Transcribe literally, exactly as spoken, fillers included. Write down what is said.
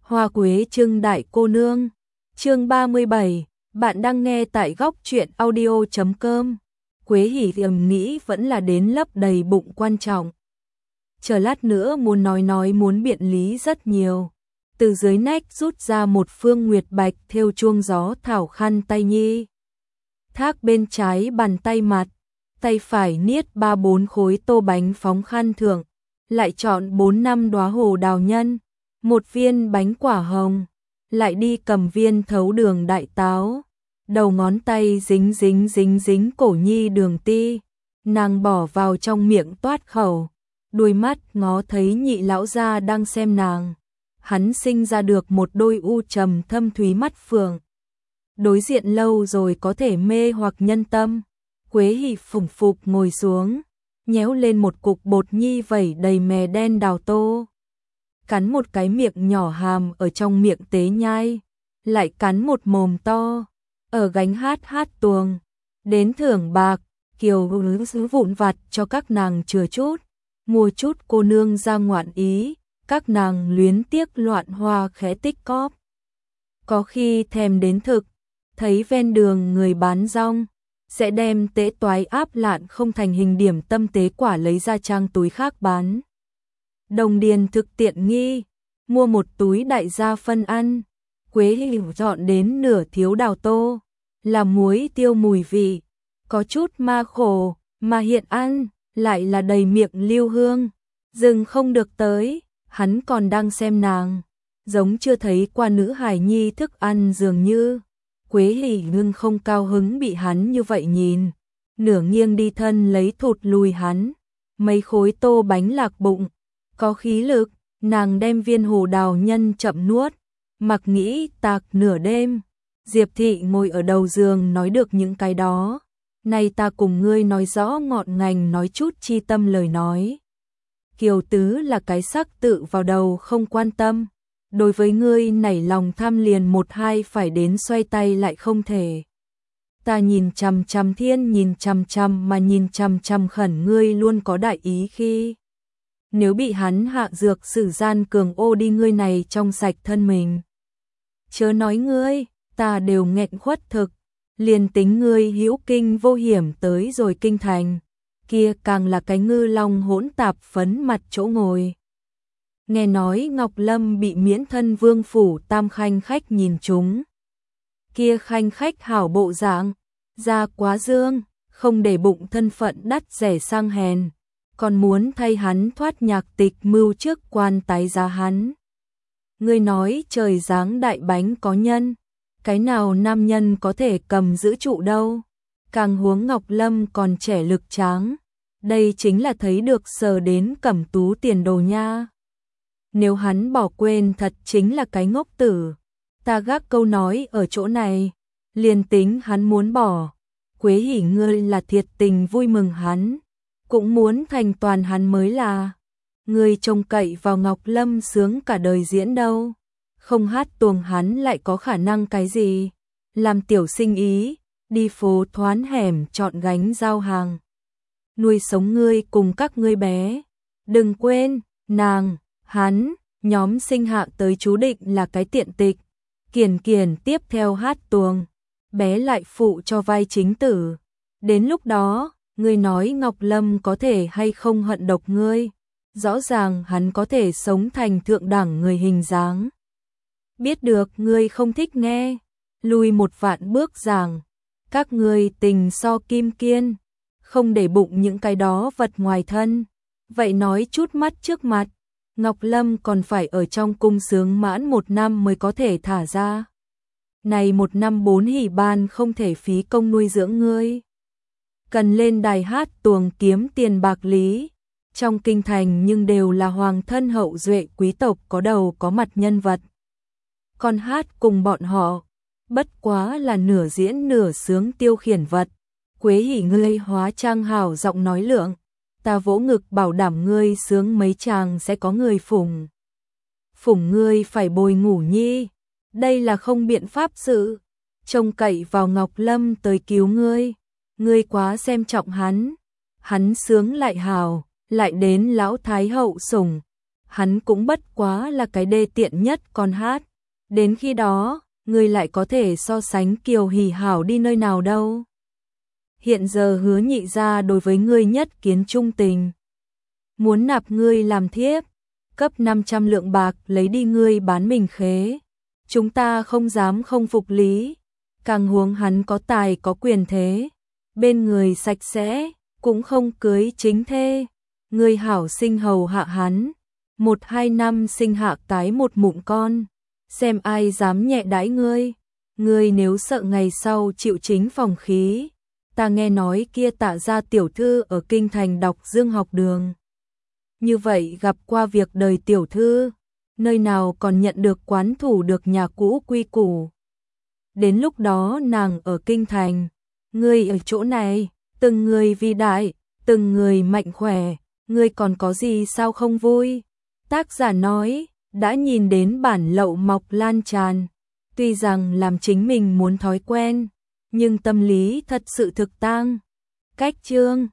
Hoa quế trưng đại cô nương. Chương ba mươi bảy, bạn đang nghe tại góc truyện audio chấm com. Quế Hỉ thầm nghĩ vẫn là đến lấp đầy bụng quan trọng. Chờ lát nữa muốn nói nói muốn biện lý rất nhiều. Từ dưới nách rút ra một phương nguyệt bạch thêu chuông gió thảo khăn tay nhi. Thác bên trái bàn tay mặt, tay phải niết ba bốn khối tô bánh phóng khăn thượng, lại chọn bốn năm đóa hồ đào nhân, một viên bánh quả hồng, lại đi cầm viên thấu đường đại táo, đầu ngón tay dính dính dính dính cổ nhi đường ti, nàng bỏ vào trong miệng toát khẩu, đôi mắt ngó thấy nhị lão gia đang xem nàng, hắn sinh ra được một đôi u trầm thâm thúy mắt phượng. Đối diện lâu rồi có thể mê hoặc nhân tâm. Quế Hỉ phủng phục ngồi xuống, nhéo lên một cục bột nhi vẩy đầy mè đen đào tô. Cắn một cái miệng nhỏ hàm ở trong miệng tế nhai, lại cắn một mồm to, ở gánh hát hát tuồng, đến thưởng bạc, kiều hứ vụn vặt cho các nàng chừa chút, mua chút cô nương ra ngoạn ý, các nàng luyến tiếc loạn hoa khẽ tích cóp. Có khi thèm đến thực, thấy ven đường người bán rong, sẽ đem tế toái áp lạn không thành hình điểm tâm tế quả lấy ra trang túi khác bán. Đồng điền thực tiện nghi, mua một túi đại gia phân ăn, Quế Hỉ chọn đến nửa thiếu đào tô, là muối tiêu mùi vị, có chút ma khổ, mà hiện ăn, lại là đầy miệng lưu hương, dừng không được tới, hắn còn đang xem nàng, giống chưa thấy qua nữ hài nhi thức ăn dường như. Quế Hỉ ngưng không cao hứng bị hắn như vậy nhìn, nửa nghiêng đi thân lấy thụt lùi hắn, mấy khối tô bánh lạc bụng, có khí lực, nàng đem viên hồ đào nhân chậm nuốt, mặc nghĩ tạc nửa đêm, Diệp thị ngồi ở đầu giường nói được những cái đó, nay ta cùng ngươi nói rõ ngọn ngành nói chút chi tâm lời nói. Kiều tứ là cái sắc tự vào đầu không quan tâm. Đối với ngươi nảy lòng tham liền một hai phải đến xoay tay lại không thể. Ta nhìn chằm chằm thiên nhìn chằm chằm mà nhìn chằm chằm khẩn ngươi luôn có đại ý khi. Nếu bị hắn hạ dược sử gian cường ô đi ngươi này trong sạch thân mình. Chớ nói ngươi, ta đều nghẹn khuất thực, liền tính ngươi hữu kinh vô hiểm tới rồi kinh thành. Kia càng là cái ngư long hỗn tạp phấn mặt chỗ ngồi. Nghe nói Ngọc Lâm bị miễn thân vương phủ tam khanh khách nhìn chúng. Kia khanh khách hảo bộ dạng, da quá dương, không để bụng thân phận đắt rẻ sang hèn, còn muốn thay hắn thoát nhạc tịch mưu trước quan tái giá hắn. Ngươi nói trời giáng đại bánh có nhân, cái nào nam nhân có thể cầm giữ trụ đâu, càng huống Ngọc Lâm còn trẻ lực tráng, đây chính là thấy được sờ đến cẩm tú tiền đồ nha. Nếu hắn bỏ quên thật chính là cái ngốc tử, ta gác câu nói ở chỗ này, liền tính hắn muốn bỏ, Quế Hỉ ngươi là thiệt tình vui mừng hắn, cũng muốn thành toàn hắn mới là. Ngươi trông cậy vào Ngọc Lâm sướng cả đời diễn đâu, không hát tuồng hắn lại có khả năng cái gì, làm tiểu sinh ý, đi phố thoán hẻm chọn gánh giao hàng, nuôi sống ngươi cùng các ngươi bé, đừng quên, nàng, hắn, nhóm sinh hạ tới chú định là cái tiện tịch, Kiền Kiền tiếp theo hát tuồng, bé lại phụ cho vai chính tử. Đến lúc đó, ngươi nói Ngọc Lâm có thể hay không hận độc ngươi, rõ ràng hắn có thể sống thành thượng đẳng người hình dáng. Biết được ngươi không thích nghe, lùi một vạn bước giảng, các ngươi tình so kim kiên, không để bụng những cái đó vật ngoài thân, vậy nói chút mắt trước mặt. Ngọc Lâm còn phải ở trong cung sướng mãn một năm mới có thể thả ra. Này một năm bốn hỷ ban không thể phí công nuôi dưỡng ngươi. Cần lên đài hát tuồng kiếm tiền bạc lý. Trong kinh thành nhưng đều là hoàng thân hậu duệ quý tộc có đầu có mặt nhân vật. Còn hát cùng bọn họ, bất quá là nửa diễn nửa sướng tiêu khiển vật. Quế Hỉ ngươi hóa trang hảo giọng nói lượng. Ta vỗ ngực bảo đảm ngươi sướng mấy chàng sẽ có người phụng. Phụng ngươi phải bồi ngủ nhi, đây là không biện pháp sự. Trông cậy vào Ngọc Lâm tới cứu ngươi, ngươi quá xem trọng hắn. Hắn sướng lại hào, lại đến lão thái hậu sủng. hắn cũng bất quá là cái đê tiện nhất con hát. Đến khi đó, ngươi lại có thể so sánh Kiều Hỷ hảo đi nơi nào đâu. Hiện giờ Hứa nhị gia đối với ngươi nhất kiến trung tình. Muốn nạp ngươi làm thiếp, cấp năm trăm lượng bạc lấy đi ngươi bán mình khế. Chúng ta không dám không phục lý, càng huống hắn có tài có quyền thế, bên người sạch sẽ, cũng không cưới chính thê. Ngươi hảo sinh hầu hạ hắn, một hai năm sinh hạ tái một mụn con, xem ai dám nhẹ đãi ngươi. Ngươi nếu sợ ngày sau chịu chính phòng khí, ta nghe nói kia Tạ gia tiểu thư ở kinh thành đọc Dương học đường. Như vậy gặp qua việc đời tiểu thư, nơi nào còn nhận được quán thủ được nhà cũ quy củ. Đến lúc đó nàng ở kinh thành, ngươi ở chỗ này, từng người vi đại, từng người mạnh khỏe, ngươi còn có gì sao không vui. Tác giả nói, đã nhìn đến bản lậu mọc lan tràn, tuy rằng làm chính mình muốn thói quen, nhưng tâm lý thật sự thực tang. Cách chương